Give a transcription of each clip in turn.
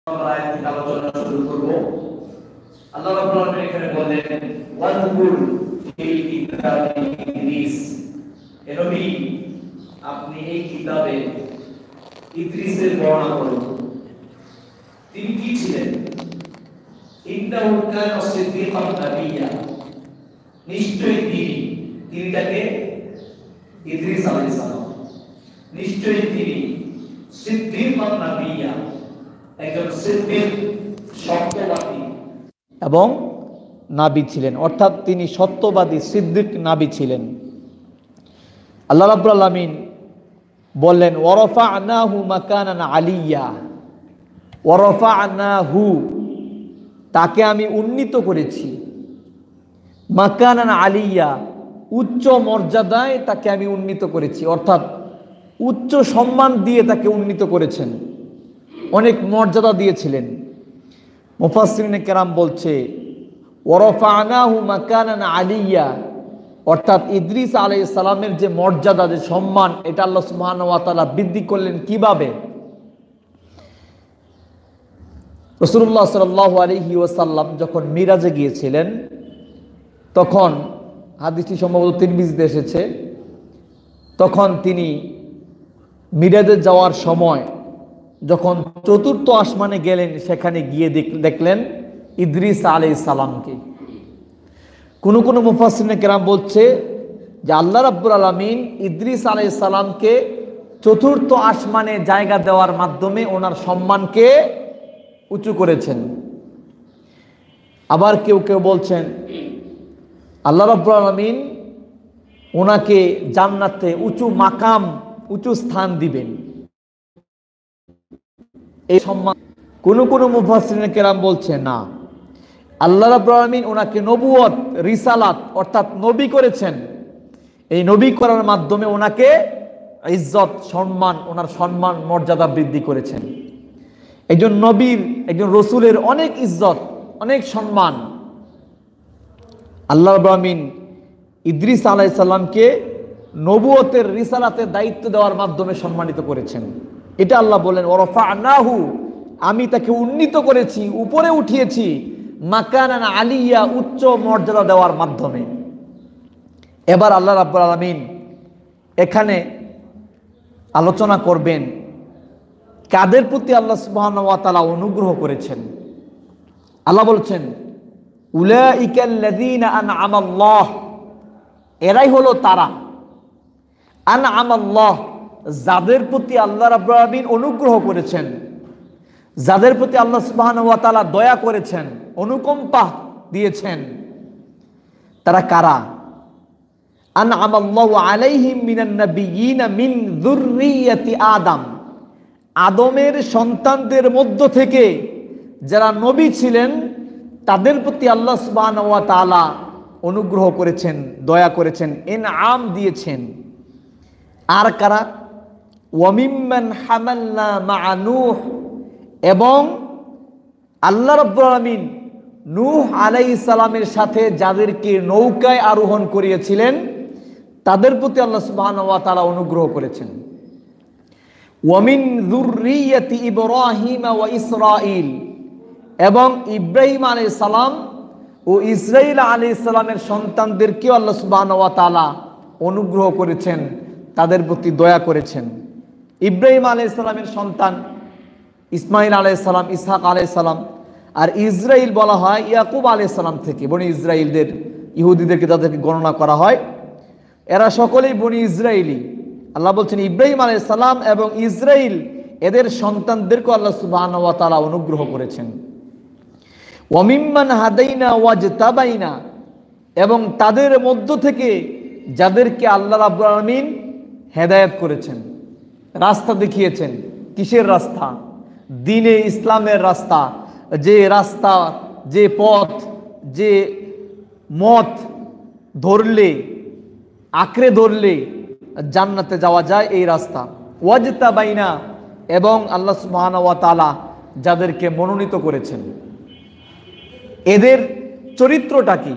আমরা আয়াত থেকে আলোচনা শুরু করব। আল্লাহ রাব্বুল আলামিন এখানে বলেন ওয়াজকুর ফিল কিতাবি ইদ্রিস, হে নবী আপনি এই কিতাবে ইদ্রিসের বর্ণনা করুন। তিনি কি ছিলেন? ইন্নাহু কানা সিদ্দীকান নাবিয়্যা, নিশ্চয়ই তিনি তাকে ইদ্রিস আলাইহিস সালাম, নিশ্চয়ই তিনি সিদ্দীকান নাবিয়্যা, একজন সিদ্দীক সত্যবাদী এবং নাবী ছিলেন, অর্থাৎ তিনি সত্যবাদী সিদ্দিক নাবী ছিলেন। আল্লাহ রাব্বুল আলামিন বললেন ওয়ারাফা'নাহু মাকানান আলিয়্যা, ওয়ারাফা'নাহু তাকে আমি উন্নীত করেছি, মাকানান আলিয়্যা উচ্চ মর্যাদায় তাকে আমি উন্নীত করেছি, অর্থাৎ উচ্চ সম্মান দিয়ে তাকে উন্নীত করেছেন, অনেক মর্যাদা দিয়েছিলেন। মুফাসসিরিনে কেরাম বলছে ওয়ারাফা'নাহু মাকানান আলিয়্যা, অর্থাৎ ইদ্রিস আলাইহিস সালামের যে মর্যাদা, যে সম্মান, এটা আল্লাহ সুবহানাহু ওয়া তাআলা বৃদ্ধি করলেন কিভাবে? রাসূলুল্লাহ সাল্লাল্লাহু আলাইহি ওয়াসাল্লাম যখন মিরাজে গিয়েছিলেন, তখন হাদিসটি সম্ভবত তিরমিজিতে এসেছে, তখন তিনি মিরাজে যাওয়ার সময় যখন চতুর্থ আসমানে গেলেন, সেখানে গিয়ে দেখলেন ইদ্রিস আলাইহিস সালামকে। কোনো কোনো মুফাসসিরিনে কেরাম বলছে যে আল্লাহ রাব্বুল আলামিন ইদ্রিস আলাইহিস সালামকে চতুর্থ আসমানে জায়গা দেওয়ার মাধ্যমে ওনার সম্মানকে উঁচু করেছেন। আবার কেউ কেউ বলছেন আল্লাহ রাব্বুল আলামিন ওনাকে জান্নাতে উঁচু মাকাম, উঁচু স্থান দিবেন, এই সম্মান। কোন কোন মুফাসসিরিনে কেরাম বলছে না, আল্লাহ রাব্বুল আলামিন ওনাকে নবুয়ত, রিসালাত অর্থাৎ নবী করেছেন। এই নবী করার মাধ্যমে ওনাকে ইজ্জত, সম্মান, ওনার সম্মান মর্যাদা বৃদ্ধি করেছেন। একজন নবীর, একজন রসুলের অনেক ইজ্জত, অনেক সম্মান। আল্লাহ রাব্বুল আলামিন ইদ্রিস আলাইহিস সালামকে নবুয়তের, রিসালাতের দায়িত্ব দেওয়ার মাধ্যমে সম্মানিত করেছেন। এটা আল্লাহ বলেন ওয়ারাফা'নাহু, আমি তাকে উন্নীত করেছি, উপরে উঠিয়েছি, মাকানান আলিয়্যা উচ্চ মর্যাদা দেওয়ার মাধ্যমে। এবার আল্লাহ রাব্বুল আলামিন এখানে আলোচনা করবেন কাদের প্রতি আল্লাহ সুবহানাহু ওয়া তাআলা অনুগ্রহ করেছেন। আল্লাহ বলছেন উলাইকাল্লাযীনা আন'আমাল্লাহ, এরাই হলো তারা, আন'আমাল্লাহ যাদের প্রতি আল্লাহ রাব্বুল আলামিন অনুগ্রহ করেছেন, যাদের প্রতি আল্লাহ সুবহানাহু ওয়া তাআলা দয়া করেছেন, অনুকম্পা দিয়েছেন। তারা কারা? আন'আমাল্লাহু আলাইহিম মিনান নাবিয়্যিনা মিন যুররিয়্যাতি আদম, আদমের সন্তানদের মধ্য থেকে যারা নবী ছিলেন তাদের প্রতি আল্লাহ সুবহানাহু ওয়া তাআলা অনুগ্রহ করেছেন, দয়া করেছেন, ইনআম দিয়েছেন। আর কারা? ওয়া মিম্মান হামালনা মা'a নূহ, এবং আল্লাহ রাব্বুল আলামিন নূহ আলাইহিস সালামের সাথে যাদেরকে নৌকায় আরোহণ করিয়েছিলেন তাদের প্রতি আল্লাহ সুবহানাহু ওয়া তাআলা অনুগ্রহ করেছেন। ওয়া মিন যুররিয়্যাতি ইব্রাহিম ওয়া ইসরাঈল, এবং ইব্রাহিম আলাইহিস সালাম ও ইসরাঈল আলাইহিস সালামের সন্তানদেরকেও আল্লাহ সুবহানাহু ওয়া তাআলা অনুগ্রহ করেছেন, তাদের প্রতি দয়া করেছেন। ইব্রাহিম আলাইহিস সালামের সন্তান ইসমাঈল আলাইহিস সালাম, ইসহাক আলাইহিস সালাম, আর ইসরাইল বলা হয় ইয়াকুব আলাইহিস সালাম থেকে। বনি ইসরাইলদের, ইহুদিদেরকে যাদেরকে গণনা করা হয়, এরা সকলেই বনি ইসরাইলি। আল্লাহ বলছেন ইব্রাহিম আলাইহিস সালাম এবং ইসরাইল, এদের সন্তানদেরকে আল্লাহ সুবহানাহু ওয়া তাআলা অনুগ্রহ করেছেন। ওয়া মিম্মান হাদাইনা ওয়াজতাবাইনা, এবং তাদের মধ্য থেকে যাদেরকে আল্লাহ রাব্বুল আলামিন হেদায়েত করেছেন, রাস্তা দেখিয়েছেন। কিসের রাস্তা? দ্বীনে ইসলামের রাস্তা, যে রাস্তা, যে পথ, যে মত ধরলে, আঁকড়ে ধরলে জান্নাতে যাওয়া যায়, এই রাস্তা। ওয়াজতাবাইনা, এবং আল্লাহ সুবহানাহু ওয়া তাআলা যাদেরকে মনোনীত করেছেন। এদের চরিত্রটা কি?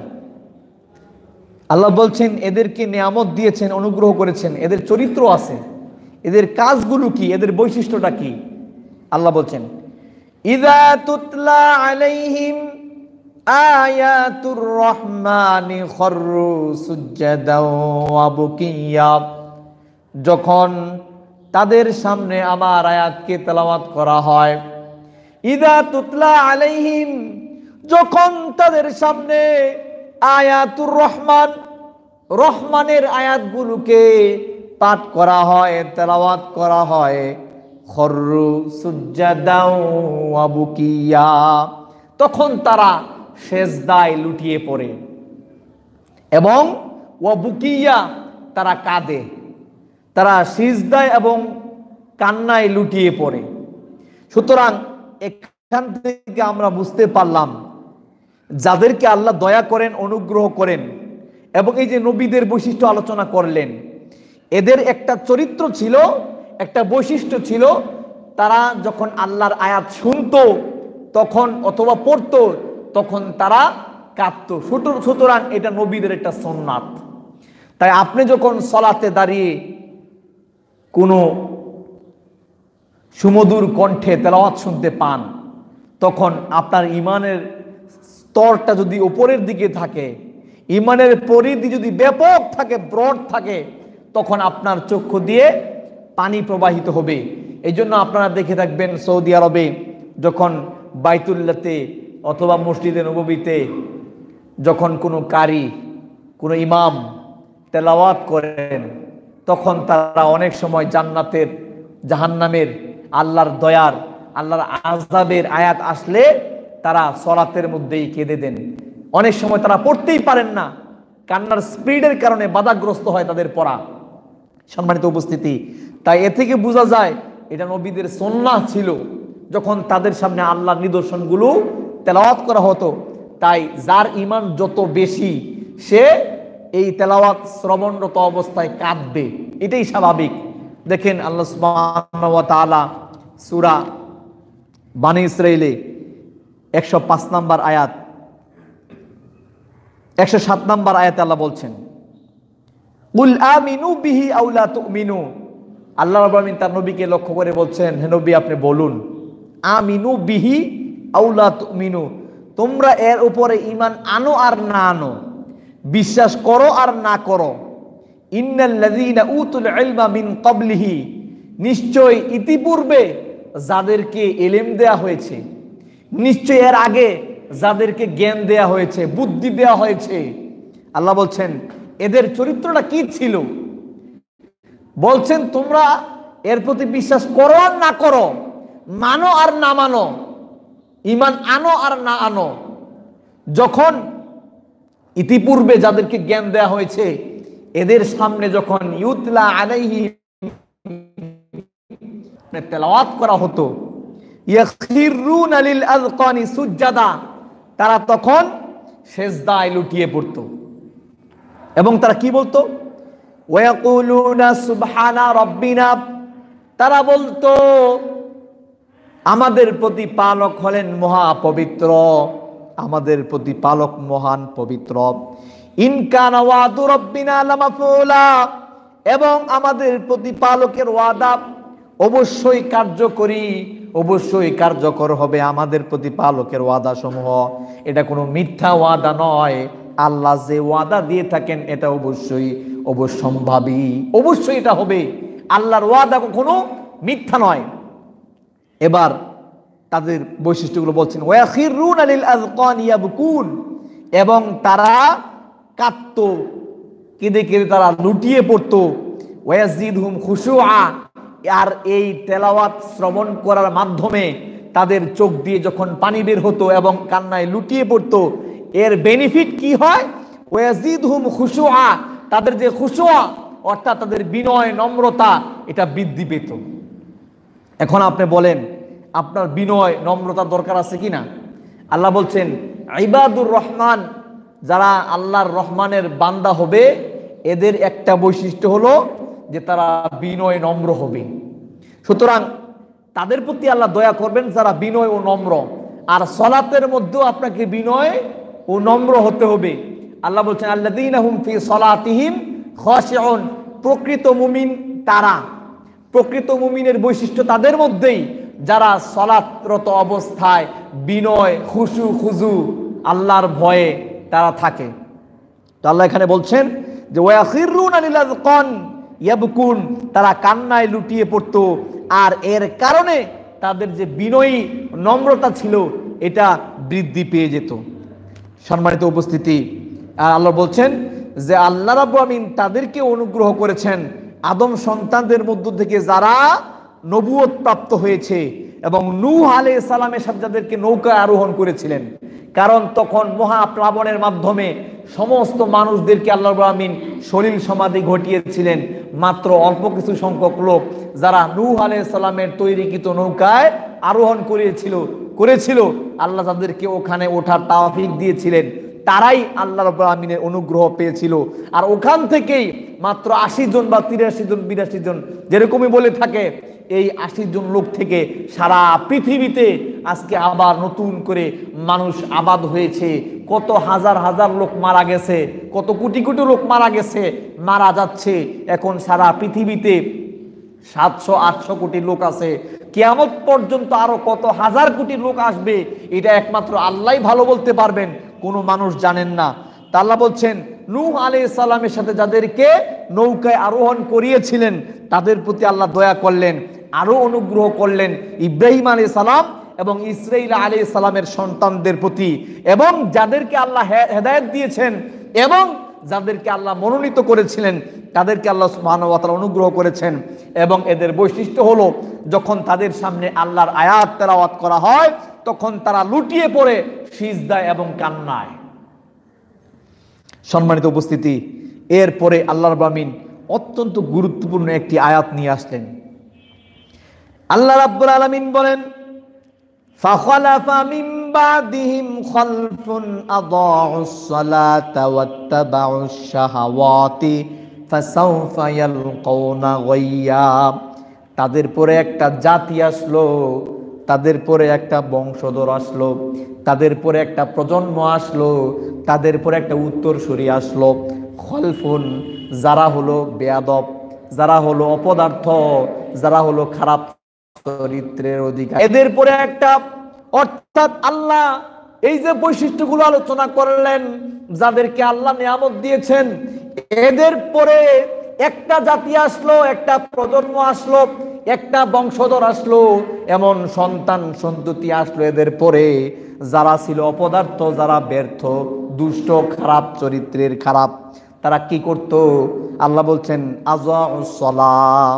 আল্লাহ বলছেন এদেরকে নিয়ামত দিয়েছেন, অনুগ্রহ করেছেন, এদের চরিত্র আছে, এদের কাজগুলো কি, এদের বৈশিষ্ট্যটা কি? আল্লাহ বলছেন ইযা তুতলা আলাইহিম আয়াতুর রহমানি খররু সুজদাও ওয়া বুকিয়া, যখন তাদের সামনে আমার আয়াতকে তেলাওয়াত করা হয়, ইযা তুতলা আলাইহিম, যখন তাদের সামনে আয়াতুর রহমান, রহমানের আয়াতগুলোকে পাঠ করা হয়, তেলাওয়াত করা হয়, খররু সুজদাও ওয়া বুকিয়া, তখন তারা সেজদায় লুটিয়ে পড়ে এবং ওয়া বুকিয়া, তারা কাঁদে, তারা সিজদায় এবং কান্নায় লুটিয়ে পড়ে। সুতরাং এখান থেকে আমরা বুঝতে পারলাম যাদেরকে আল্লাহ দয়া করেন, অনুগ্রহ করেন, এবং এই যে নবীদের বৈশিষ্ট্য আলোচনা করলেন, এদের একটা চরিত্র ছিল, একটা বৈশিষ্ট্য ছিল, তারা যখন আল্লাহর আয়াত শুনতো তখন অথবা পড়তো তখন তারা কাঁদতো। সুতরাং এটা নবীদের একটা সুন্নাত। তাই আপনি যখন সলাতে দাঁড়িয়ে কোনো সুমধুর কণ্ঠে তেলাওয়াত শুনতে পান, তখন আপনার ইমানের স্তরটা যদি উপরের দিকে থাকে, ইমানের পরিধি যদি ব্যাপক থাকে, ব্রড থাকে, তখন আপনার চক্ষু দিয়ে পানি প্রবাহিত হবে। এই জন্য আপনারা দেখে থাকবেন সৌদি আরবে যখন বাইতুল্লাতে অথবা মসজিদে নববীতে যখন কোনো কারি, কোনো ইমাম তেলাওয়াত করেন, তখন তারা অনেক সময় জান্নাতের, জাহান্নামের, আল্লাহর দয়ার, আল্লাহর আযাবের আয়াত আসলে তারা সলাতের মধ্যেই কেঁদে দেন। অনেক সময় তারা পড়তেই পারেন না, কান্নার স্পিডের কারণে বাধাগ্রস্ত হয় তাদের পড়া। সম্মানিত উপস্থিতি, তাই এ থেকে বোঝা যায় এটা নবীদের সুন্নাহ ছিল যখন তাদের সামনে আল্লাহর নিদর্শনগুলো তেলাওয়াত করা হতো। তাই যার ঈমান যত বেশি সে এই তেলাওয়াত শ্রবণরত অবস্থায় কাঁদবে, এটাই স্বাভাবিক। দেখেন আল্লাহ সুবহানাহু ওয়া তাআলা সূরা বনী ইসরাঈলে 105 নম্বর আয়াত, 107 নম্বর আয়াতে আল্লাহ বলছেন, কুল আমিনু বিহি আও লা তুমিনু। আল্লাহ রাব্বুল আমিন তার নবীকে লক্ষ্য করে বলছেন, হে নবী আপনি বলুন, আমিনু বিহি আও লা তুমিনু, তোমরা এর উপরে ঈমান আনো আর না আনো, বিশ্বাস করো আর না করো। ইন্নাল্লাযীনা উতুল ইলমা মিন ক্বাবলিহি, নিশ্চয় ইতিপূর্বে যাদেরকে ইলম দেয়া হয়েছে, নিশ্চয় এর আগে যাদেরকে জ্ঞান দেয়া হয়েছে, বুদ্ধি দেয়া হয়েছে, আল্লাহ বলছেন এদের চরিত্রটা কি ছিল। বলছেন তোমরা এর প্রতি বিশ্বাস করো আর না করো, মানো আর না মানো, ঈমান আনো আর না আনো। যখন ইতিপূর্বে যাদেরকে জ্ঞান দেয়া হয়েছে এদের সামনে যখন ইউতলা আলাইহি তেলাওয়াত করা হতো, ইয়াখিরুনা লিল আযকানি সুজদা, তারা তখন সেজদায় লুটিয়ে পড়তো এবং তারা কি বলতো, ওয়ায়াকুলুনা সুবহানা রাব্বিনা, তারা বলতো আমাদের প্রতিপালক হলেন মহা পবিত্র, আমাদের প্রতিপালক মহান পবিত্র। ইন কানা ওয়াদু রাব্বিনা লামাফউলা, এবং আমাদের প্রতিপালকের ওয়াদা অবশ্যই কার্যকরী, অবশ্যই কার্যকর হবে। আমাদের প্রতিপালকের ওয়াদা সমূহ এটা কোনো মিথ্যা ওয়াদা নয়। আল্লাহ যে ওয়াদা দিয়ে থাকেন এটা অবশ্যই অবশ্যম্ভাবী, অবশ্যই এটা হবে। আল্লাহর ওয়াদা কখনো মিথ্যা নয়। এবার তাদের বৈশিষ্ট্যগুলো বলছেন, ওয়াখিরুনা লিল আযকানি ইয়াবকুন, এবং তারা কাঁদতো, কেঁদে কেঁদে তারা লুটিয়ে পড়তো। ওয়ায়াজিদহুম খুশুআ, আর এই তেলাওয়াত শ্রবণ করার মাধ্যমে তাদের চোখ দিয়ে যখন পানি বের হতো এবং কান্নায় লুটিয়ে পড়তো, এর বেনিফিট কি হয়, ওয়াজিদহুম খুশুআ, তাদের যে খুশুআ অর্থাৎ তাদের বিনয় নম্রতা এটা বৃদ্ধি পেত। এখন আপনি বলেন আপনার বিনয় নম্রতা দরকার আছে কিনা? আল্লাহ বলছেন ইবাদুর রহমান, যারা আল্লাহর রহমানের বান্দা হবে এদের একটা বৈশিষ্ট্য হলো যে তারা বিনয় নম্র হবে। সুতরাং তাদের প্রতি আল্লাহ দয়া করবেন যারা বিনয় ও নম্র। আর সলাতের মধ্যেও আপনাকে বিনয় ও নম্র হতে হবে। আল্লাহ বলছেন আল্লাযীনা হুম ফি সলাতিহিম খাশিউন, প্রকৃত মুমিন তারা, প্রকৃত মুমিনের বৈশিষ্ট্য তাদের মধ্যেই যারা সালাতরত অবস্থায় বিনয়, খুশু খুজু, আল্লাহর ভয়ে তারা থাকে। তো আল্লাহ এখানে বলছেন যে ওয়াখিরুনা লিল আযকান ইয়াবকুন, তারা কান্নায় লুটিয়ে পড়তো, আর এর কারণে তাদের যে বিনয়ী নম্রতা ছিল এটা বৃদ্ধি পেয়ে যেত। সম্মানিত উপস্থিতি, আর আল্লাহ বলছেন যে আল্লাহ রাব্বুল আমিন তাদেরকে অনুগ্রহ করেছেন আদম সন্তানদের মধ্য থেকে যারা নবুয়ত প্রাপ্ত হয়েছে, এবং নূহ আলাইহিস সালামের সাথে যাদেরকে নৌকায় আরোহণ করেছিলেন। কারণ তখন মহাপ্লাবনের মাধ্যমে সমস্ত মানুষদেরকে আল্লাহ রাব্বুল আমিন সলিল সমাধি ঘটিয়েছিলেন। মাত্র অল্প কিছু সংখ্যক লোক যারা নূহ আলাইহিস সালামের তৈরিকৃত নৌকায় আরোহণ করেছিল, আল্লাহ তাদেরকে ওখানে ওঠার তৌফিক দিয়েছিলেন, তারাই আল্লাহ রাব্বুল আমিনের অনুগ্রহ পেয়েছিল। আর ওখান থেকেই মাত্র 80 জন বা 83 জন 82 জন যেরকমই বলে থাকে, এই 80 জন লোক থেকে সারা পৃথিবীতে আজকে আবার নতুন করে মানুষ আবাদ হয়েছে। কত হাজার হাজার লোক মারা গেছে, কত কোটি কোটি লোক মারা গেছে, মারা যাচ্ছে। এখন সারা পৃথিবীতে 700-800 কোটি লোক আছে। কিয়ামত পর্যন্ত আরো কত হাজার কোটি লোক আসবে, এটা একমাত্র আল্লাহই ভালো বলতে পারবেন, কোনো মানুষ জানেন না। তা আল্লাহ বলছেন নূহ আলাইহিস সালামের সাথে যাদেরকে নৌকায় আরোহণ করিয়েছিলেন তাদের প্রতি আল্লাহ দয়া করলেন, আরো অনুগ্রহ করলেন ইব্রাহিম আলাইহিস সালাম এবং ইসরাঈল আলাইহিস সালামের সন্তানদের প্রতি, এবং যাদেরকে আল্লাহ হেদায়েত দিয়েছেন এবং যাদেরকে আল্লাহ মনোনীত করেছিলেন তাদেরকে আল্লাহ সুবহানাহু ওয়া তাআলা অনুগ্রহ করেছেন। এবং এদের বৈশিষ্ট্য হলো যখন তাদের সামনে আল্লাহর আয়াত তেলাওয়াত করা হয় তখন তারা লুটিয়ে পড়ে সিজদায় এবং কান্নায়। সম্মানিত উপস্থিতি, এরপরে আল্লাহ রাব্বুল আমিন অত্যন্ত গুরুত্বপূর্ণ একটি আয়াত নিয়ে আসলেন। আল্লাহ রাব্বুল আলামিন বলেন ফাখালাফা মিন বাদিহিম খালফুন আদাউস সালাতা ওয়াত্তাবাউশ শাহাওয়াতি ফাসাউফা ইয়ালকাউনা গায়্যা। তাদের পরে একটা জাতি আসলো, তাদের পরে একটা বংশধর আসলো, তাদের পরে একটা প্রজন্ম আসলো, তাদের পরে একটা উত্তরসূরি আসলো। খলফুন, যারা হলো বেয়াদব, যারা হলো অপদার্থ, যারা হলো খারাপ চরিত্রের অধিকারী, এদের পরে একটা, অর্থাৎ আল্লাহ এই যে বৈশিষ্ট্যগুলো আলোচনা করলেন যাদেরকে আল্লাহ নিয়ামত দিয়েছেন, এদের পরে একটা জাতি আসলো, একটা প্রজন্ম আসলো, একটা বংশধর আসলো, এমন সন্তান সন্ততি আসলো এদের পরে যারা ছিল অপদার্থ, যারা ব্যর্থ, দুষ্ট, খারাপ চরিত্রের, খারাপ। তারা কি করত? আল্লাহ বলছেন আযাউস সালাহ,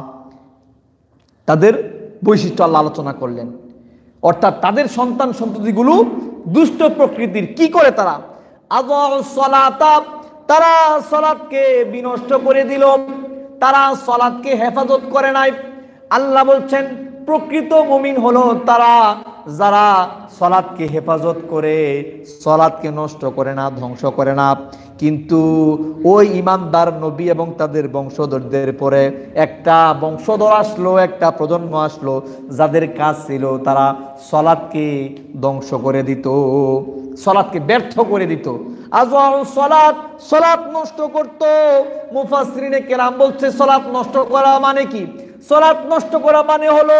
তাদের বৈশিষ্ট্য আল্লাহ আলোচনা করলেন। অর্থাৎ তাদের সন্তান সন্ততিগুলো দুষ্ট প্রকৃতির। কি করে তারা? আযাউস সালাতা, তারা সালাতকে বিনষ্ট করে দিল, তারা সালাতকে হেফাজত করে নাই। আল্লাহ বলছেন প্রকৃত মুমিন হলো তারা যারা সালাতকে হেফাজত করে, সালাতকে নষ্ট করে না, ধ্বংস করে না। কিন্তু ওই ইমানদার নবী এবং তাদের বংশধরদের পরে একটা বংশধর আসলো, একটা প্রজন্ম আসলো যাদের কাজ ছিল তারা সালাতকে ধ্বংস করে দিত, সালাতকে ব্যর্থ করে দিত। আযাউস সালাত, সালাত নষ্ট করত। মুফাসসিরিনে কেরাম বলছে সালাত নষ্ট করা মানে কি? সালাত নষ্ট করা মানে হলো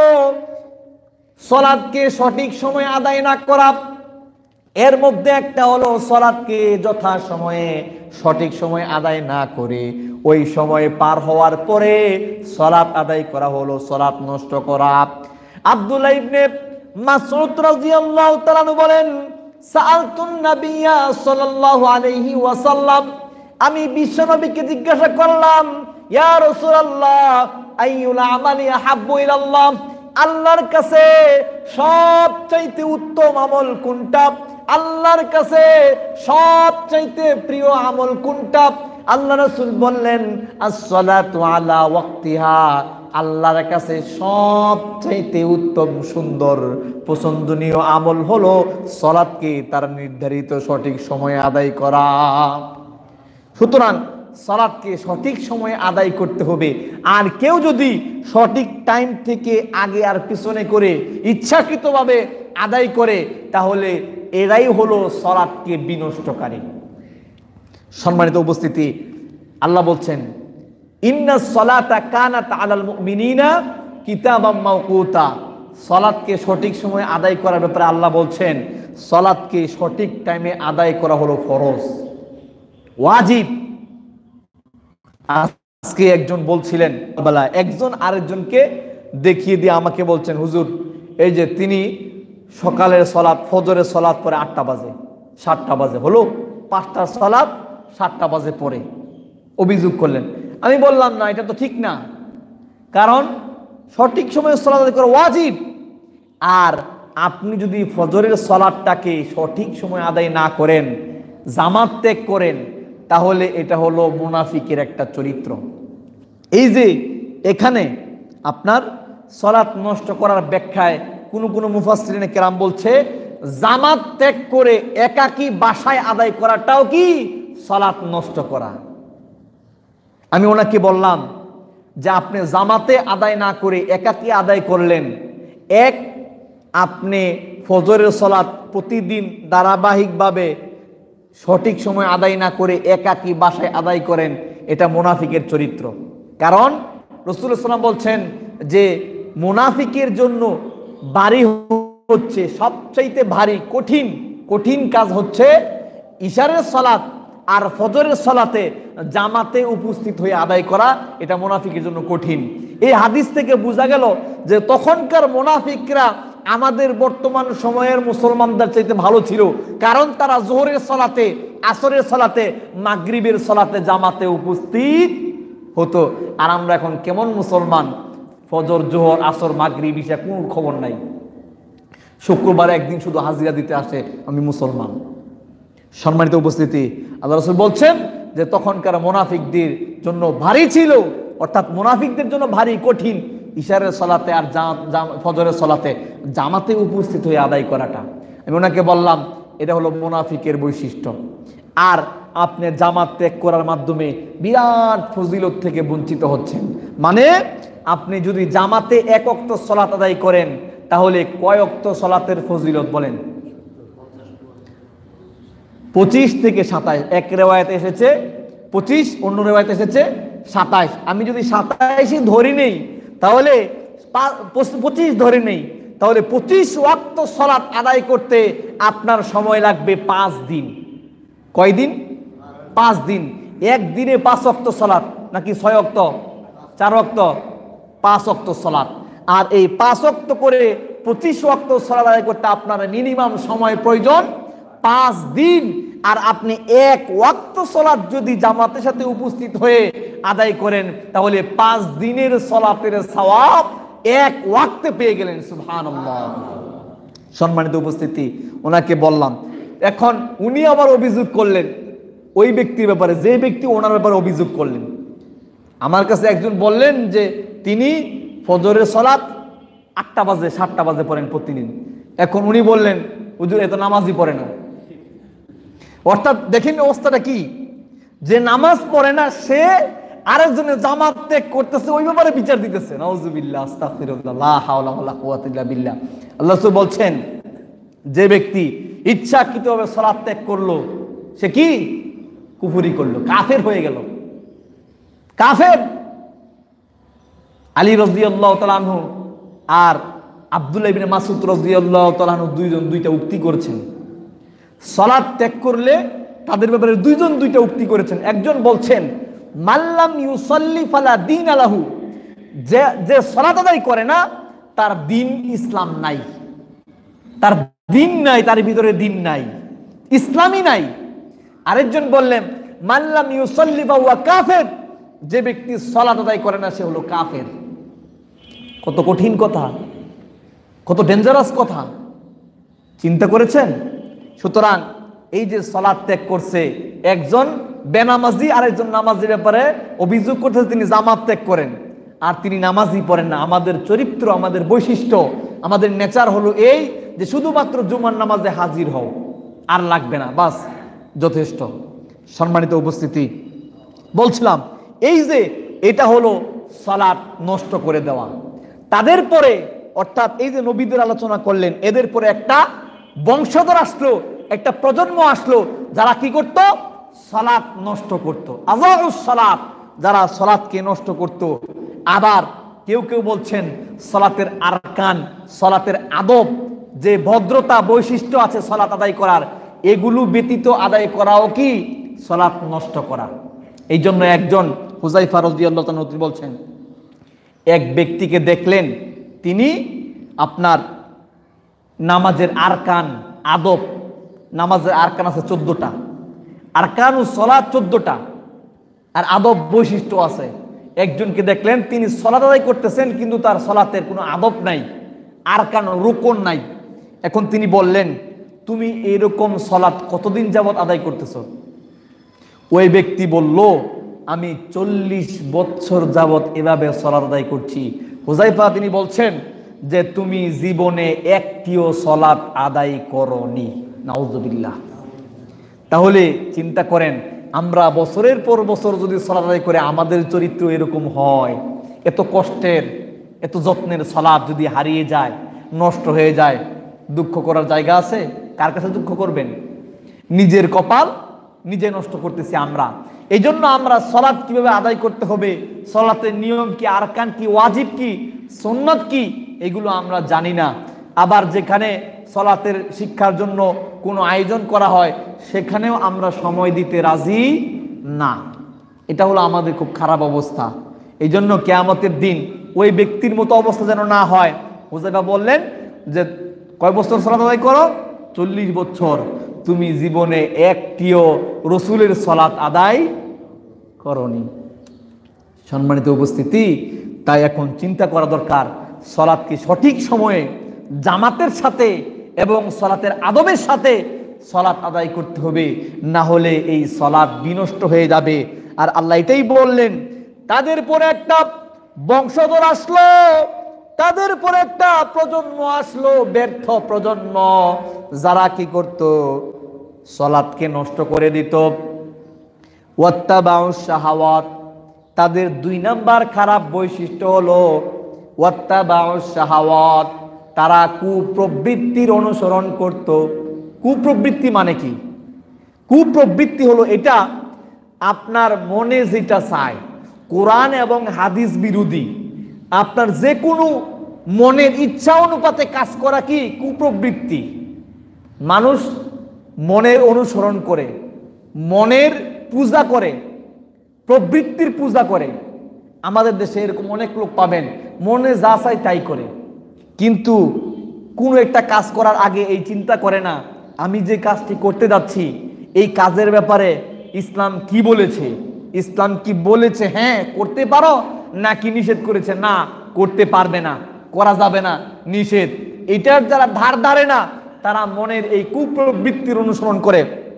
সালাতকে সঠিক সময়ে আদায় না করা। এর মধ্যে একটা হলো সালাতকে যথা সময়ে সঠিক সময়ে আদায় না করে ওই সময় পার হওয়ার পরে সালাত আদায় করা হলো সালাত নষ্ট করা। আব্দুল্লাহ ইবনে মাসউদ রাদিয়াল্লাহু তাআলা বলেন সাআলতুন নাবিয়্যা সাল্লাল্লাহু আলাইহি ওয়াসাল্লাম, আমি বিশ্বনবীকে জিজ্ঞাসা করলাম ইয়া রাসূলুল্লাহ আইয়ুল আমালি আহাব্বু ইলাল্লাহ, আল্লাহর কাছে সবচাইতে উত্তম আমল কোনটা? আল্লাহর কাছে সবচাইতে প্রিয় আমল কোনটা? আল্লাহ রাসূল বললেন as-salatu ala waqtiha, আল্লাহর কাছে সবচাইতে উত্তম, সুন্দর, পছন্দনীয় আমল হলো সালাতকে তার নির্ধারিত সঠিক সময়ে আদায় করা। সুতরাং সালাতকে সঠিক সময়ে আদায় করতে হবে। আর কেউ যদি সঠিক টাইম থেকে আগে আর পিছনে করে ইচ্ছাকৃতভাবে আদায় করে তাহলে এরাই হলো সালাতকে বিনষ্টকারী। সম্মানিত উপস্থিতি, আল্লাহ বলছেন ইন্নাস সালাতা কানাত আলাল মুমিনিনা কিতাবাম মাওকুতা, সালাতকে সঠিক সময়ে আদায় করার ব্যাপারে আল্লাহ বলছেন সালাতকে সঠিক টাইমে আদায় করা হলো ফরজ, ওয়াজিব। আজকে একজন বলছিলেন, একজন আরেকজনকে দেখিয়ে দিয়ে আমাকে বলছেন, হুজুর এই যে তিনি সকালের সলাৎ ফজরের সলাৎ পরে 8টা বাজে 7টা বাজে হলো, 5টার সলাৎ 7টা বাজে পরে অভিযোগ করলেন। আমি বললাম না, এটা তো ঠিক না, কারণ সঠিক সময়ে সলাৎ আদায় করা ওয়াজিব। আর আপনি যদি ফজরের সলাৎটাকে সঠিক সময় আদায় না করেন, জামাত ত্যাগ করেন, তাহলে এটা হলো মুনাফিকের একটা চরিত্র। এই যে এখানে আপনার সলাৎ নষ্ট করার ব্যাখ্যায় কোন মুফাসসিরিনে কেরাম বলছে জামাত ত্যাগ করে একাকী বাসায় আদায় করাটাও কি সলাৎ নষ্ট করা। আমি ওনাকে বললাম যে আপনি জামাতে আদায় না করে একাকী আদায় করলেন, এক আপনি ফজরের সলাৎ প্রতিদিন ধারাবাহিকভাবে সঠিক সময় আদায় না করে একাকী বাসায় আদায় করেন, এটা মুনাফিকের চরিত্র। কারণ রাসূলুল্লাহ সাল্লাল্লাহু আলাইহি ওয়াসাল্লাম বলছেন যে মুনাফিকের জন্য ভারী হচ্ছে, সবচাইতে ভারী কঠিন কাজ হচ্ছে ইশারের সালাত আর ফজরের সালাতে জামাতে উপস্থিত হয়ে আদায় করা, এটা মুনাফিকের জন্য কঠিন। এই হাদিস থেকে বোঝা গেল যে তখনকার মুনাফিকরা আমাদের বর্তমান সময়ের মুসলমানদের চাইতে ভালো ছিল, কারণ তারা যোহরের সালাতে, আসরের সালাতে, মাগরিবের সালাতে জামাতে উপস্থিত হতো। আর আমরা এখন কেমন মুসলমান, ফজর জোহর আসর মাগরিব ইশা কোনো খবর নাই, শুক্রবারে একদিন শুধু হাজিরা দিতে আসে আমি মুসলমান। সম্মানিত উপস্থিতি, আল্লাহ রাসূল বলছেন যে তখনকার মুনাফিকদের জন্য ভারী ছিল, অর্থাৎ মুনাফিকদের জন্য ভারী কঠিন ইশারের সালাতে আর ফজরের সালাতে জামাতে উপস্থিত হয়ে আদায় করাটা। আমি ওনাকে বললাম এটা হলো মুনাফিকের বৈশিষ্ট্য। আর আপনি জামাত ত্যাগ করার মাধ্যমে বিরাট ফজিলত থেকে বঞ্চিত হচ্ছেন। মানে আপনি যদি জামাতে এক ওয়াক্ত সালাত আদায় করেন, তাহলে কয় ওয়াক্ত সালাতের ফজিলত বলেন? 25 থেকে 27। এক রেওয়ায়েতে এসেছে 25, অন্য রেওয়ায়েতে এসেছে 27। আমি যদি 27ই ধরি নেই, তাহলে 25 ধরে নেই, তাহলে 25 ওয়াক্ত সালাত আদায় করতে আপনার সময় লাগবে 5 দিন। কয় দিন? 5 দিন। একদিনে 5 ওয়াক্ত সালাত নাকি 6 ওয়াক্ত? 4 ওয়াক্ত? 5 ওয়াক্ত সালাত। আর এই 5 ওয়াক্ত করে 25 ওয়াক্ত সালাত আদায় করতে আপনার মিনিমাম সময় প্রয়োজন 5 দিন। আর আপনি এক ওয়াক্ত সালাত যদি জামাতের সাথে উপস্থিত হয়ে আদায় করেন, তাহলে 5 দিনের সালাতের সওয়াব এক ওয়াক্তে পেয়ে গেলেন। সুবহানাল্লাহ। সম্মানিত উপস্থিতি, ওনাকে বললাম। এখন উনি আবার অভিযোগ করলেন ওই ব্যক্তির ব্যাপারে, যে ব্যক্তি ওনার ব্যাপারে অভিযোগ করলেন। আমার কাছে একজন বললেন যে তিনি ফজরের সালাত 8টা বাজে 7টা বাজে পড়েন প্রতিদিন। এখন উনি বললেন হুজুর এত নামাজই পড়ে না। অর্থাৎ দেখেন অবস্থাটা কি, যে নামাজ পড়ে না সে আরেকজনের জামাত ত্যাগ করতেছে, ওই ব্যাপারে বিচার দিতেছে। নাউজুবিল্লাহ, আস্তাগফিরুল্লাহ, লা হাওলা ওয়ালা কুওয়াতা ইল্লা বিল্লাহ। আল্লাহ রাসূল বলছেন যে ব্যক্তি ইচ্ছাকৃতভাবে সালাত ত্যাগ করলো সে কি কুফরি করলো, কাফের হয়ে গেল, কাফের। আলী রাদিয়াল্লাহু তাআলা আনহু আর আব্দুল্লাহ ইবনে মাসউদ রাদিয়াল্লাহু তাআলা আনহু দুইজন দুইটা উক্তি করেছেন। সালাত ত্যাগ করলে তাদের ব্যাপারে দুইজন দুইটা উক্তি করেছেন। একজন বলছেন মাল্লাম ইউসাল্লি ফালা দীন আলাহু, যে সালাত আদায় করে না তার দিন ইসলাম নাই, তার দিন নাই, তার ভিতরে দিন নাই, ইসলামই নাই। আরেকজন বললেন মাল্লাম ইউসাল্লি ফাহুয়া কাফের, যে ব্যক্তি সালাত আদায় করে না সে হলো কাফের। কত কঠিন কথা, কত ডেঞ্জারাস কথা, চিন্তা করেছেন? সুতরাং এই যে সালাত ত্যাগ করছে একজন বেনামাজি, আরেকজন নামাজির ব্যাপারে অভিযোগ করতেছে তিনি জামাত ত্যাগ করেন আর তিনি নামাজই পড়েন না। আমাদের চরিত্র, আমাদের বৈশিষ্ট্য, আমাদের নেচার হলো এই যে শুধুমাত্র জুমার নামাজে হাজির হও, আর লাগবে না, বাস যথেষ্ট। সম্মানিত উপস্থিতি, বলছিলাম এই যে এটা হলো সালাত নষ্ট করে দেওয়া। তাদের পরে অর্থাৎ এই যে নবীদের আলোচনা করলেন, এদের পরে একটা বংশধর আসলো, একটা প্রজন্ম আসলো যারা কি করত? সালাত নষ্ট করত। আযাউস সালাত, যারা সালাতকে নষ্ট করত। আবার কেউ কেউ বলছেন সালাতের আরকান সলাতের আদব, যে ভদ্রতা বৈশিষ্ট্য আছে সলাত আদায় করার, এগুলো ব্যতীত আদায় করাও কি সলাত নষ্ট করা। এই জন্য একজন হুযায়ফা রাদিয়াল্লাহু তাআলা তিনি বলছেন, এক ব্যক্তিকে দেখলেন তিনি আপনার নামাজের আরকান আদব, নামাজের আরকান আছে 14টা, আরকানুস সালাত 14টা, আর আদব বৈশিষ্ট্য আছে। একজনকে দেখলেন তিনি সালাত আদায় করতেছেন কিন্তু তার সালাতের কোনো আদব নাই, আরকান রুকন নাই। এখন তিনি বললেন, তুমি এরকম সালাত কতদিন যাবত আদায় করতেছ? ওই ব্যক্তি বলল, আমি 40 বছর যাবত এভাবে সালাত আদায় করছি। হুযায়ফা তিনি বলছেন যে তুমি জীবনে একটিও সালাত আদায় করনি। নাউযুবিল্লাহ। তাহলে চিন্তা করেন, আমরা বছরের পর বছর যদি সালাত আদায় করে আমাদের চরিত্র এরকম হয়, এত কষ্টের এত যত্নের সালাত যদি হারিয়ে যায়, নষ্ট হয়ে যায়, দুঃখ করার জায়গা আছে? কার কাছে দুঃখ করবেন? নিজের কপাল নিজে নষ্ট করতেছি আমরা। এই জন্য আমরা সালাত কিভাবে আদায় করতে হবে, সালাতের নিয়ম কি, আরকান কি, ওয়াজিব কি, সুন্নাত কি, এগুলো আমরা জানি না। আবার যেখানে সালাতের শিক্ষার জন্য কোনো আয়োজন করা হয় সেখানেও আমরা সময় দিতে রাজি না। এটা হলো আমাদের খুব খারাপ অবস্থা। এই জন্য কিয়ামতের দিন ওই ব্যক্তির মতো অবস্থা যেন না হয়। হুযায়ফা বললেন যে কয় বছর সালাত আদায় করো? 40 বছর। তুমি জীবনে একটিও রসুলের সালাত আদায় করনি। সম্মানিত উপস্থিতি, তাই এখন চিন্তা করা দরকার, সালাতকে সঠিক সময়ে জামাতের সাথে এবং সালাতের আদবের সাথে সালাত আদায় করতে হবে, না হলে এই সালাত বিনষ্ট হয়ে যাবে। আর আল্লাহ এটাই বললেন, তাদের পরে একটা বংশধর আসলো, তাদের পরে একটা প্রজন্ম আসলো, ব্যর্থ প্রজন্ম, যারা কি করত? সালাতকে নষ্ট করে দিত। ওয়াত্তাবাউশ শাহাওয়াত, তাদের 2 নাম্বার খারাপ বৈশিষ্ট্য হলো ওয়াত্তাবাউশ শাহাওয়াত, তারা কুপ্রবৃত্তির অনুসরণ করত। কুপ্রবৃত্তি মানে কি? কুপ্রবৃত্তি হলো এটা আপনার মনে যেটা চায়, কোরআন এবং হাদিস বিরোধী, আপনার যে কোনো মনের ইচ্ছা অনুপাতে কাজ করা কি কুপ্রবৃত্তি। মানুষ মনের অনুসরণ করে, মনের পূজা করে, প্রবৃত্তির পূজা করে। আমাদের দেশে এরকম অনেক লোক পাবেন, মনে যা চায় তাই করে, কিন্তু কোনো একটা কাজ করার আগে এই চিন্তা করে না, আমি যে কাজটি করতে যাচ্ছি এই কাজের ব্যাপারে ইসলাম কি বলেছে, ইসলাম কি বলেছে হ্যাঁ করতে পারো, নাকি নিষেধ করেছে না করতে পারবে না, করা যাবে না, নিষেধ। এটার যারা ধার ধারে না তারা মনের এই কুপ্রবৃত্তির অনুসরণ করে।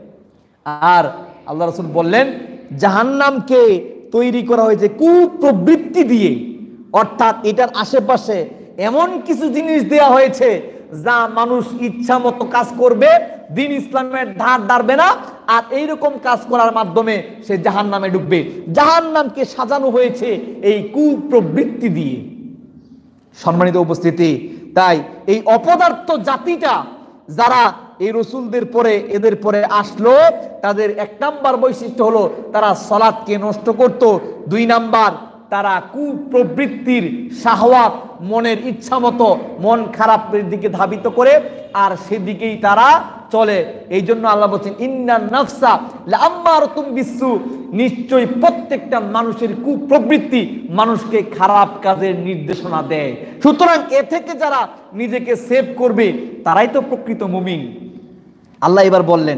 আর আল্লাহ রাসূল বললেন, জাহান্নামকে তৈরি করা হয়েছে কুপ্রবৃত্তি দিয়ে, অর্থাৎ এটার আশেপাশে এমন কিছু জিনিস দেয়া হয়েছে যা মানুষ ইচ্ছা মতো কাজ করবে, দ্বীন ইসলামের ধার ধারবে না, আর এইরকম কাজ করার মাধ্যমে সে জাহান্নামে ঢুকবে। জাহান্নামকে সাজানো হয়েছে এই কুপ্রবৃত্তি দিয়ে। সম্মানিত উপস্থিতি, তাই এই অপদার্থ জাতিটা যারা এই রসুলদের পরে এদের পরে আসলো, তাদের 1 নাম্বার বৈশিষ্ট্য হলো তারা সালাতকে নষ্ট করত। 2 নাম্বার, তারা কুপ্রবৃত্তির শাহওয়াত, মনের ইচ্ছা মতো মন খারাপের দিকে ধাবিত করে, আর সেদিকেই তারা চলে। এই জন্য আল্লাহ বলছেন, ইন্নান নাফসা লাআম্মারাতুম বিসসু, নিশ্চয়ই প্রত্যেকটা মানুষের কুপ্রবৃত্তি মানুষকে খারাপ কাজের নির্দেশনা দেয়। সুতরাং এ থেকে যারা নিজেকে সেভ করবে তারাই তো প্রকৃত মুমিন। আল্লাহ এবার বললেন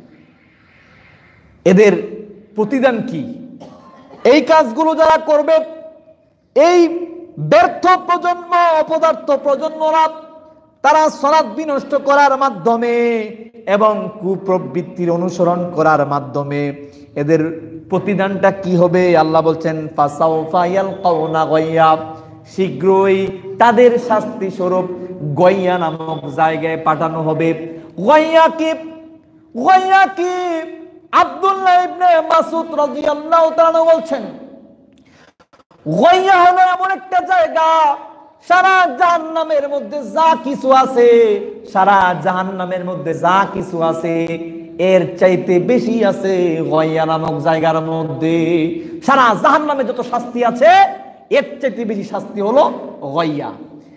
এদের প্রতিদান কি? এই কাজগুলো যারা করবে, এই ব্যর্থ প্রজন্ম, অপদার্থ প্রজন্মরা, তারা সালাত বিনষ্ট করার মাধ্যমে এবং কুপ্রবৃত্তির অনুসরণ করার মাধ্যমে এদের প্রতিদানটা কি হবে? আল্লাহ বলছেন, ফাসাউফা ইয়ালকাউনা গায়্যা, শীঘ্রই তাদের শাস্তি স্বরূপ গায়্যা নামক জায়গায় পাঠানো হবে। গায়্যা কি? আব্দুল্লাহ ইবনে মাসউদ রাদিয়াল্লাহু তাআলা বলছেন, গায়্যা হলো এমন একটা জায়গা, সারা জাহান্নামের মধ্যে যা কিছু আছে, সারা জাহান্নামের মধ্যে যা কিছু আছে এর চাইতে বেশি আছে গায়্যা নামক জায়গার মধ্যে। সারা জাহান্নামে যত শাস্তি আছে এর চাইতে বেশি শাস্তি হলো গায়্যা।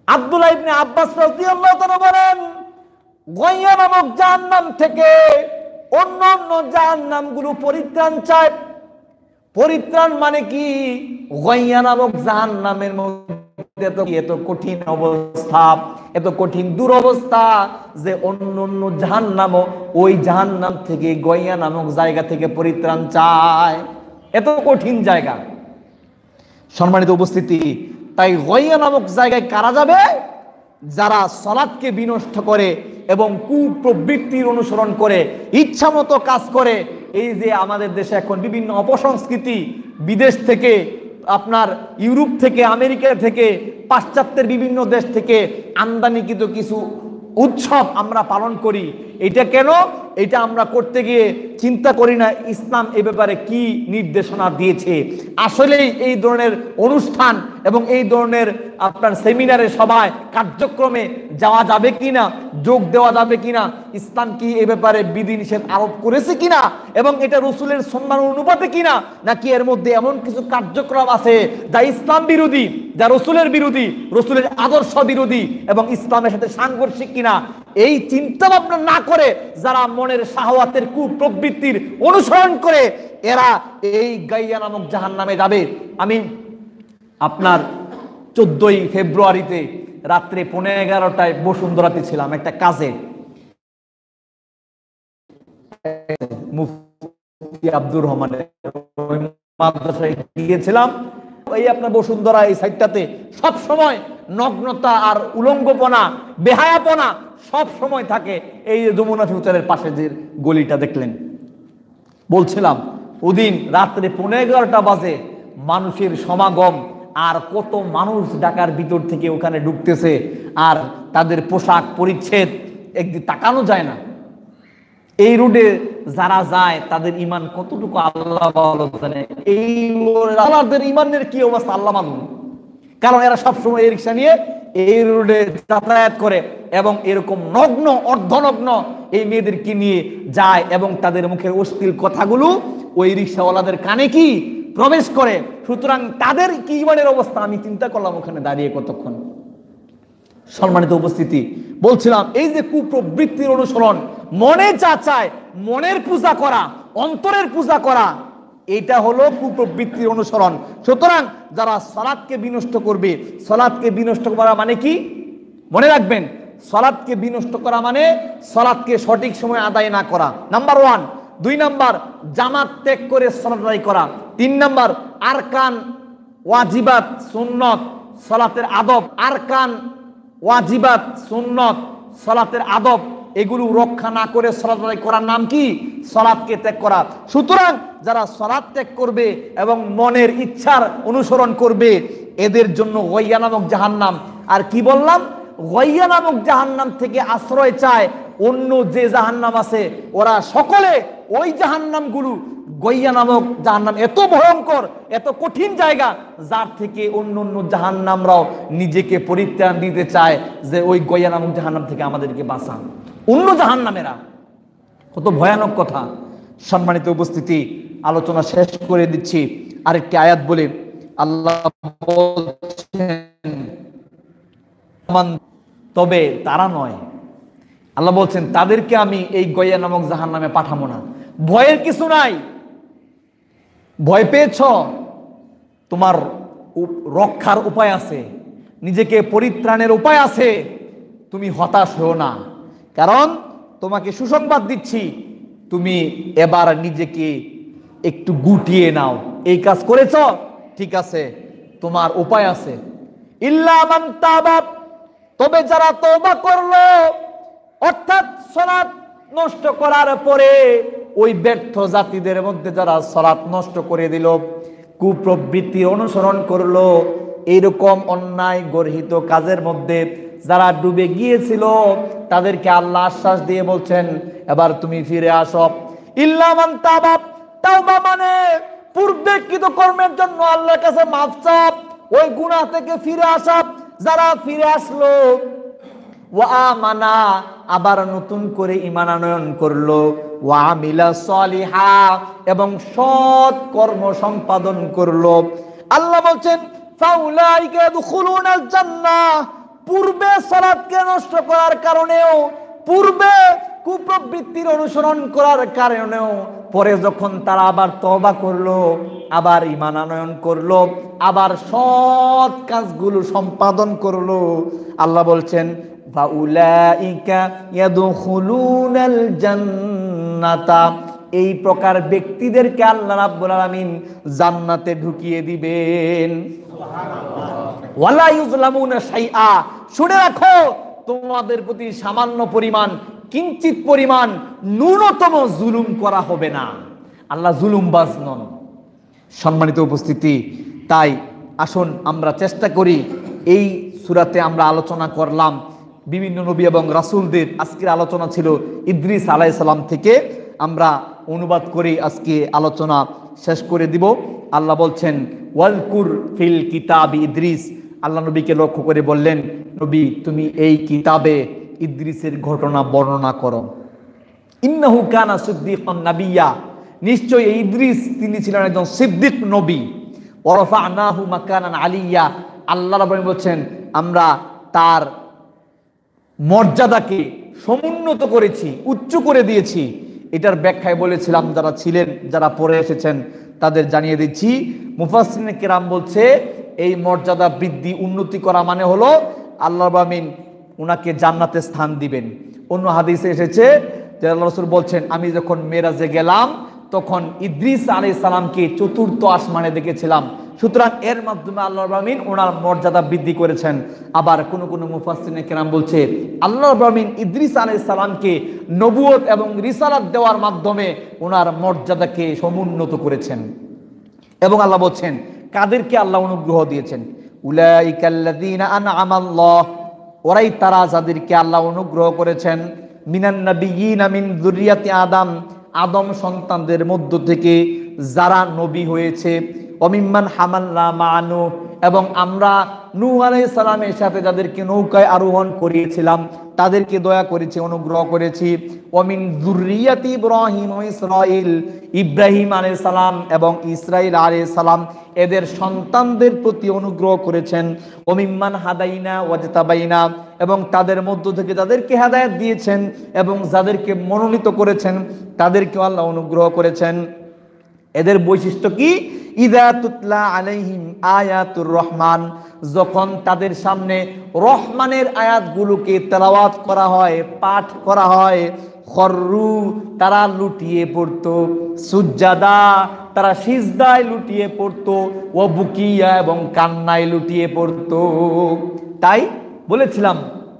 আব্দুল্লাহ ইবনে আব্বাস রাদিয়াল্লাহু তাআলা বলেন, গয়া নামক জাহান্নাম থেকে অন্যান্য জাহান্নামগুলো পরিত্রাণ চায়। পরিত্রাণ মানে কি? গয়া নামক জাহান্নামের মধ্যে এত কঠিন অবস্থা, এত কঠিন দুরবস্থা যে অন্যান্য জাহান্নামও ওই জাহান্নাম থেকে, গয়া নামক জায়গা থেকে পরিত্রাণ চায়। এত কঠিন জায়গা। সম্মানিত উপস্থিতি, তাই গয়া নামক জায়গায় কারা যাবে? যারা সালাতকে বিনষ্ট করে এবং কুপ্রবৃত্তির অনুসরণ করে, ইচ্ছামতো কাজ করে। এই যে আমাদের দেশে এখন বিভিন্ন অপসংস্কৃতি, বিদেশ থেকে, আপনার ইউরোপ থেকে, আমেরিকা থেকে, পাশ্চাত্যের বিভিন্ন দেশ থেকে আমদানিকৃত কিছু উৎসব আমরা পালন করি। এটা কেন? এটা আমরা করতে গিয়ে চিন্তা করি না ইসলাম এ ব্যাপারে কি নির্দেশনা দিয়েছে। আসলেই এই ধরনের অনুষ্ঠান এবং এই ধরনের আপনার সেমিনারে, সভায়, কার্যক্রমে যাওয়া যাবে কিনা, যোগ দেওয়া যাবে কিনা, ইসলাম কি এ ব্যাপারে বিধিনিষেধ আরোপ করেছে কিনা, এবং এটা রসুলের সম্মানের অনুপাতে কিনা, নাকি এর মধ্যে এমন কিছু কার্যক্রম আছে যা ইসলাম বিরোধী, যা রসুলের বিরোধী, রসুলের আদর্শ বিরোধী এবং ইসলামের সাথে সাংঘর্ষিক কিনা, এই চিন্তা ভাবনা না করে যারা মনের শাহওয়াতের কুপ্রবৃত্তির অনুসরণ করে, এরা এই গাইয়া নামক জাহান্নামে যাবে। আমি আপনার 14ই ফেব্রুয়ারিতে রাত্রে 11:30টায় বসুন্ধরাতে ছিলাম একটা কাজে। মুফতি আব্দুর রহমানের মাদ্রাসায় গিয়েছিলাম। এই আপনার বসুন্ধরা এই সাইডটাতে সব সময় নগ্নতা আর উলঙ্গপনা, বেহায়াপনা সব সময় থাকে। এই যে যমুনা ফিউচারের পাশে যে গলিটা দেখলেন, বলছিলাম ওদিন রাত্রে 11:30 বাজে মানুষের সমাগম। আর কত মানুষ ঢাকার ভিতর থেকে ওখানে ঢুকতেছে, আর তাদের পোশাক পরিচ্ছদ একদিন তাকানো যায় না। এই রোডে যারা যায় তাদের ইমান কতটুকু আল্লাহ ভালো জানে। এই আল্লাহদের ইমানের কি অবস্থা আল্লাহ মালুম। কারণ এরা সবসময় এই রিক্সা নিয়ে এই রোডে যাতায়াত করে এবং এরকম নগ্ন, অর্ধনগ্ন এই মেয়েদেরকে নিয়ে যায় এবং তাদের মুখের অশ্লীল কথাগুলো ওই রিক্সাওয়ালাদের কানে কি প্রবেশ করে। সুতরাং তাদের কি ইমানের অবস্থা আমি চিন্তা করলাম ওখানে দাঁড়িয়ে কতক্ষণ। সম্মানিত উপস্থিতি, বলছিলাম এই যে কুপ্রবৃত্তির অনুসরণ, মনে যা চায় মনের পূজা করা, অন্তরের পূজা করা, এটা হলো কুপ্রবৃত্তির অনুসরণ। সুতরাং যারা সালাতকে বিনষ্ট করবে, সালাতকে বিনষ্ট করা মানে কি? মনে রাখবেন, সালাতকে বিনষ্ট করা মানে সালাতকে সঠিক সময় আদায় না করা, নাম্বার 1। 2 নাম্বার, জামাত ত্যাগ করে সালাত আদায় করা। 3 নাম্বার, আরকান, ওয়াজিবাত, সুন্নত, সালাতের আদব। আরকান, ওয়াজিবাত, সুন্নত, সালাতের আদব এগুলো রক্ষা না করে সালাত আদায় করার নাম কি? সালাতকে ত্যাগ করা। সুতরাং যারা সালাত ত্যাগ করবে এবং মনের ইচ্ছার অনুসরণ করবে, এদের জন্য গয়া নামক জাহান্নাম। আর কি বললাম? গয়া নামক জাহান্নাম থেকে আশ্রয় চায় অন্য যে জাহান্নাম আছে, ওরা সকলে ওই জাহান্নামগুলো, গয়া নামক জাহান্নাম এত ভয়ঙ্কর, এত কঠিন জায়গা, যার থেকে অন্য অন্য জাহান্নামরাও নিজেকে পরিত্রাণ দিতে চায় যে ওই গয়া নামক জাহান্নাম থেকে আমাদেরকে বাঁচান। অন্য জাহান্নামেরা, কত ভয়ানক কথা। সম্মানিত উপস্থিতি, আলোচনা শেষ করে দিচ্ছি আরেকটি আয়াত বলে। আল্লাহ বলছেন, তবে তারা নয়, আল্লাহ বলছেন তাদেরকে আমি এই গয়া নামক জাহান্নামে পাঠাবো না। ভয়ের কিছু নাই। ভয় পেয়েছ, তোমার রক্ষার উপায় আছে, নিজেকে পরিত্রাণের উপায় আছে। তুমি হতাশ হও না, কারণ তোমাকে সুসংবাদ দিচ্ছি, তুমি এবার নিজেকে একটু গুটিয়ে নাও। এই কাজ করেছ, ঠিক আছে, তোমার উপায় আছে। ইল্লা মান তাবা, তবে যারা তওবা করলো, অর্থাৎ সালাত নষ্ট করার পরে ওই ব্যর্থ জাতিদের মধ্যে যারা সালাত নষ্ট করে দিল, কুপ্রবৃত্তি অনুসরণ করলো, এইরকম অন্যায় গর্হিত কাজের মধ্যে যারা ডুবে গিয়েছিল, তাদেরকে আল্লাহ আশ্বাস দিয়ে বলছেন এবার তুমি ফিরে আসো। ইল্লা মান তাবা, তাওবা মানে পূর্বে কৃত কর্মের জন্য আল্লাহর কাছে মাফ চাপ, ওই গুনাহ থেকে ফিরে আসা। যারা ফিরে আসলো, ওয়া আমানা, আবার নতুন করে ঈমান আনয়ন করলো, ওয়া আমিলা সলিহা, এবং সৎ কর্ম সম্পাদন করলো, আল্লাহ বলছেন ফাউলাইকা ইয়াদখুলুনাল জান্নাহ, পূর্বে সালাতকে নষ্ট করার কারণেও, পূর্বে কুপ্রবৃত্তির অনুসরণ করার কারণেও, পরে যখন তারা আবার তওবা করলো, আবার ঈমান আনয়ন করলো, আবার সৎ কাজগুলো সম্পাদন করলো, আল্লাহ বলছেন ফাউলাইকা ইয়াদখুলুনাল জান্নাতা, এই প্রকার ব্যক্তিদেরকে আল্লাহ রাব্বুল আলামিন জান্নাতে ঢুকিয়ে দিবেন। ওয়ালা ইউজলামুনা শাইআ, শুনে রাখো তোমাদের প্রতি সামান্য পরিমাণ, কিঞ্চিত পরিমাণ, ন্যূনতম জুলুম করা হবে না। আল্লাহ জুলুমবাজ নন। সম্মানিত উপস্থিতি, তাই আসুন আমরা চেষ্টা করি, এই সূরাতে আমরা আলোচনা করলাম বিভিন্ন নবী এবং রাসূলদের। আজকের আলোচনা ছিল ইদ্রিস আলাইহিস সালাম থেকে, আমরা অনুবাদ করে আজকে আলোচনা শেষ করে দিব। আল্লাহ বলছেন ওয়াজকুর ফিল কিতাবি ইদ্রিস, আল্লাহ নবীকে লক্ষ্য করে বললেন, নবী তুমি এই কিতাবে ইদ্রিসের ঘটনা বর্ণনা করো। ইন্নাহু কানা সিদ্দীকান নাবিয়্যা, নিশ্চয়ই এই ইদ্রিস তিনি ছিলেন একজন সিদ্দিক নবী। ওয়া রাফা'নাহু মাকানান আলিয়্যা, আল্লাহ রাব্বুল বলছেন আমরা তার মর্যাদাকে সমুন্নত করেছি, উচ্চ করে দিয়েছি। এটার ব্যাখ্যায় বলেছিলাম, যারা ছিলেন, যারা পড়ে এসেছেন তাদের জানিয়ে দিচ্ছি। মুফাসসিরিন কিরাম বলছে এই মর্যাদা বৃদ্ধি, উন্নতি করা মানে হলো আল্লাহ রাব্বুল আমিন উনাকে জান্নাতে স্থান দিবেন। অন্য হাদিসে এসেছে যে আল্লাহ রাসূল বলছেন, আমি যখন মেরাজে গেলাম তখন ইদ্রিস আলাইহিস সালামকে চতুর্থ আসমানে দেখেছিলাম। সুতরাং এর মাধ্যমে আল্লাহ রাব্বুল আমিন ওনার মর্যাদা বৃদ্ধি করেছেন। আবার কোন কোন মুফাসসিরিন কেরাম বলছে আল্লাহ রাব্বুল আমিন ইদ্রিস আলাইহিস সালামকে নবুয়ত এবং রিসালাত দেওয়ার মাধ্যমে ওনার মর্যাদাকে সমুন্নত করেছেন। এবং আল্লাহ বলছেন কাদেরকে আল্লাহ অনুগ্রহ দিয়েছেন, উলাইকাল্লাযীনা আনআমাল্লাহ, ওরাই তারা যাদেরকে আল্লাহ অনুগ্রহ করেছেন, মিনান নাবিয়্যিনা মিন যুররিয়াতি আদম, আদম সন্তানদের মধ্য থেকে যারা নবী হয়েছে, ওমিম্মান হামালনা মা নূহ, এবং আমরা নূহ আলাইহিস সালামের সাথে যাদেরকে নৌকায় আরোহণ করিয়েছিলাম তাদেরকে দয়া করেছি, অনুগ্রহ করেছি। ওমিন যুররিয়াতি ইব্রাহিম ওয়া ইসরাঈল, ইব্রাহিম আলাইহিস সালাম এবং ইসরাঈল আলাইহিস সালাম এদের সন্তানদের প্রতি অনুগ্রহ করেছেন। ওমিম্মান হাদাইনা ওয়াজতাবাইনা, এবং তাদের মধ্য থেকে যাদেরকে হেদায়েত দিয়েছেন এবং যাদেরকে মনোনীত করেছেন তাদেরকে আল্লাহ অনুগ্রহ করেছেন। এদের বৈশিষ্ট্য কি? ইযা তুতলা আলাইহিম আয়াতুর রহমান, যখন তাদের সামনে রহমানের আয়াতগুলোকে তেলাওয়াত করা হয়, পাঠ করা হয়, খররু, তারা লুটিয়ে পড়তো, সুজ্জাদা, তারা সিজদায় লুটিয়ে পড়তো, ও বুকিয়া, এবং কান্নায় লুটিয়ে পড়তো। তাই বলেছিলাম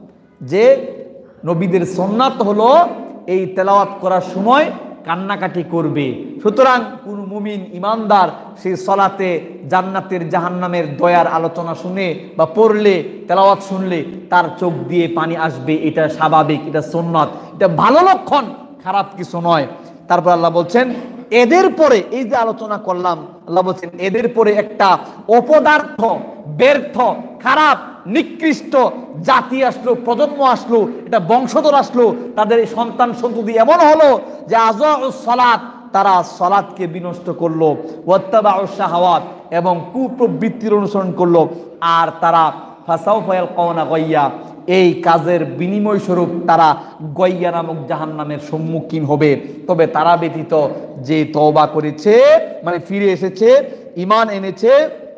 যে নবীদের সুন্নাত হলো এই তেলাওয়াত করার সময় কান্নাকাটি করবে। সুতরাং কোন মুমিন ইমানদার সেই সলাতে জান্নাতের জাহান্নামের দয়ার আলোচনা শুনে বা পড়লে, তেলাওয়াত শুনলে তার চোখ দিয়ে পানি আসবে। এটা স্বাভাবিক, এটা সুন্নাত, এটা ভালো লক্ষণ, খারাপ কিছু নয়। তারপর আল্লাহ বলছেন এদের পরে, এই যে আলোচনা করলাম, আল্লাহ বলছেন এদের পরে একটা অপদার্থ, ব্যর্থ, খারাপ, নিকৃষ্ট জাতি আসলো, প্রজন্ম আসলো, এটা বংশধর আসলো, তাদের এই সন্তান সন্ততি এমন হলো যে আযাউস সালাত, তারা সালাতকে বিনষ্ট করলো, ওয়াত্তাবাউস শাহাওয়াত, এবং কুপ্রবৃত্তির অনুসরণ করলো। আর তারা ফাসাউফা ইয়ালকাউনা গায়্যা, এই কাজের বিনিময় স্বরূপ তারা গয়্যা নামক জাহান্নামের সম্মুখীন হবে। তবে তারা ব্যতীত যে তওবা করেছে, মানে ফিরে এসেছে, ঈমান এনেছে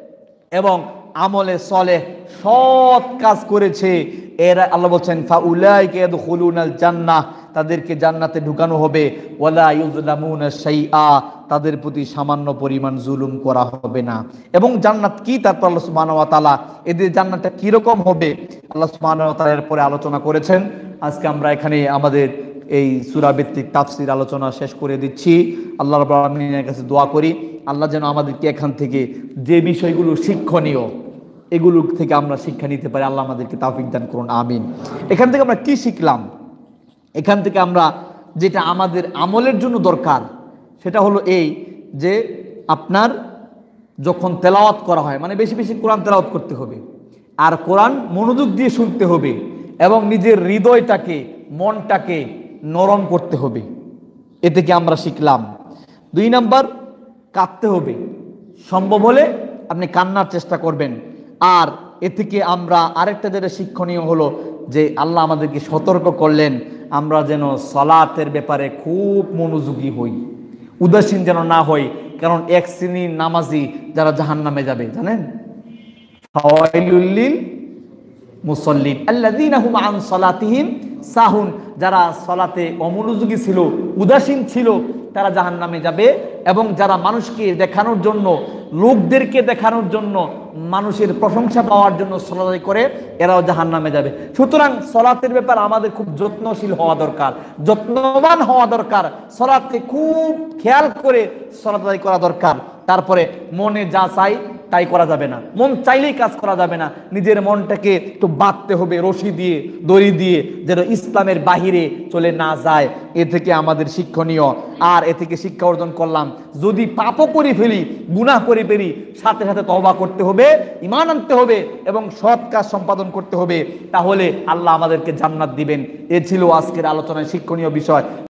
এবং আমলে সলেহ সৎ কাজ করেছে, এরা আল্লাহ বলছেন ফাউলাইকা ইয়াদখুলুনাল জান্নাহ, তাদেরকে জান্নাতে ঢুকানো হবে। ওয়ালা ইউযলামুনা শাইআ, তাদের প্রতি সামান্য পরিমাণ জুলুম করা হবে না। এবং জান্নাত কি, তারপর আল্লাহ সুবহানাহু ওয়া তাআলা এদের জান্নাতটা কি রকম হবে আল্লাহ সুবহানাহু ওয়া তাআলা এর পরে আলোচনা করেছেন। আজকে আমরা এখানে আমাদের এই সূরা ভিত্তিক তাফসীর আলোচনা শেষ করে দিচ্ছি। আল্লাহ রাব্বুল আলামিনের কাছে দোয়া করি আল্লাহ যেন আমাদেরকে এখান থেকে যে বিষয়গুলো শিক্ষণীয় এগুলো থেকে আমরা শিক্ষা নিতে পারি, আল্লাহ আমাদেরকে তৌফিক দান করুন, আমিন। এখান থেকে আমরা কি শিখলাম? এখান থেকে আমরা যেটা আমাদের আমলের জন্য দরকার সেটা হলো এই যে আপনার যখন তেলাওয়াত করা হয়, মানে বেশি বেশি কোরআন তেলাওয়াত করতে হবে, আর কোরআন মনোযোগ দিয়ে শুনতে হবে এবং নিজের হৃদয়টাকে, মনটাকে নরম করতে হবে। এ থেকে আমরা শিখলাম। 2 নাম্বার, কাঁদতে হবে। সম্ভব হলে আপনি কান্নার চেষ্টা করবেন। আর এ থেকে আমরা আরেকটা যেটা শিক্ষণীয় হলো যে আল্লাহ আমাদেরকে সতর্ক করলেন আমরা যেন সলাতের ব্যাপারে খুব মনোযোগী হই, উদাসীন যেন না হই। কারণ এক শ্রেণীর নামাজি যারা জাহান্নামে যাবে জানেন, ফাওয়াইলুল লিল মুসাল্লিন আল্লাযীনা হুম আন সালাতিহিম সাহুন, যারা সলাতে অমনোযোগী ছিল, উদাসীন ছিল, তারা জাহান্নামে যাবে। এবং যারা মানুষকে দেখানোর জন্য, লোকদেরকে দেখানোর জন্য, মানুষের প্রশংসা পাওয়ার জন্য সলাত করে, এরাও জাহান্নামে যাবে। সুতরাং সলাতের ব্যাপারে আমাদের খুব যত্নশীল হওয়া দরকার, যত্নবান হওয়া দরকার, সলাতকে খুব খেয়াল করে সলাত আদায় করা দরকার। তারপরে মনে যা চাই তাই করা যাবে না, মন চাইলেই কাজ করা যাবে না, নিজের মনটাকে একটু বাঁধতে হবে রশি দিয়ে, দড়ি দিয়ে, যেন ইসলামের বাহিরে চলে না যায়। এ থেকে আমাদের শিক্ষণীয়। আর এ থেকে শিক্ষা অর্জন করলাম, যদি পাপও করে ফেলি, গুনাহ করে ফেলি, সাথে সাথে তওবা করতে হবে, ঈমান আনতে হবে এবং সৎ কাজ সম্পাদন করতে হবে, তাহলে আল্লাহ আমাদেরকে জান্নাত দিবেন। এ ছিল আজকের আলোচনায় শিক্ষণীয় বিষয়।